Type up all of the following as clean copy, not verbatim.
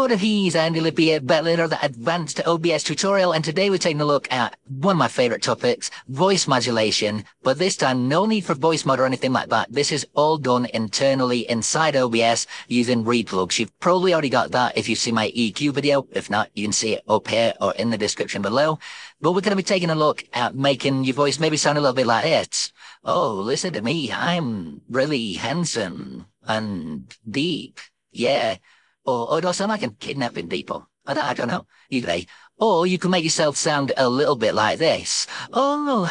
He's Andy Lippier, Bettler, the Advanced OBS tutorial, and today we're taking a look at one of my favorite topics, voice modulation, but this time no need for voice mod or anything like that. This is all done internally inside OBS using Replugs. You've probably already got that if you see my EQ video. If not, you can see it up here or in the description below. But we're going to be taking a look at making your voice maybe sound a little bit like this. Oh, listen to me, I'm really handsome and deep. Yeah. Or do I sound like I'm kidnapping people? I don't know. Either way. Or you can make yourself sound a little bit like this. Oh,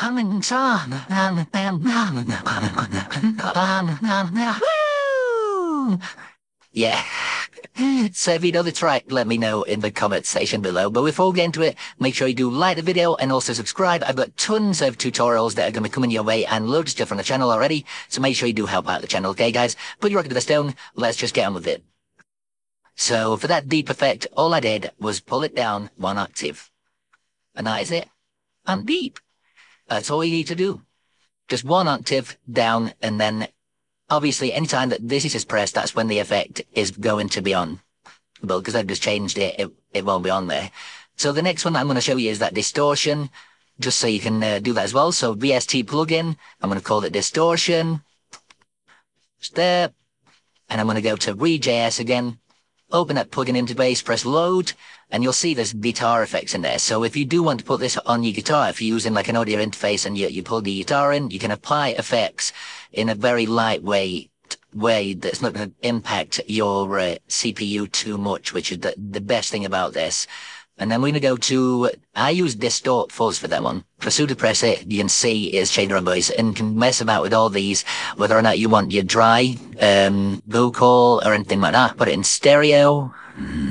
yeah. So if you know the track, let me know in the comment section below. But before we get into it, make sure you do like the video and also subscribe. I've got tons of tutorials that are going to be coming your way and loads of stuff on the channel already. So make sure you do help out the channel, okay guys? Put your rocket to the stone. Let's just get on with it. So for that deep effect, all I did was pull it down one octave. And that is it. I'm deep. That's all you need to do. Just one octave down, and then obviously anytime that this is pressed, that's when the effect is going to be on. But because I've just changed it, it won't be on there. So the next one I'm going to show you is that distortion, just so you can do that as well. So VST plugin, I'm going to call it distortion. Just there. And I'm going to go to Read.js again. Open that plugin interface, press load, and you'll see there's guitar effects in there. So if you do want to put this on your guitar, if you're using like an audio interface and you plug the guitar in, you can apply effects in a very lightweight way that's not going to impact your CPU too much, which is the best thing about this. And then we're going to go to, I use Distort Fuzz for that one. Press to press it, you can see it's changing around voice, and you can mess about with all these, whether or not you want your dry vocal or anything like that. Put it in stereo.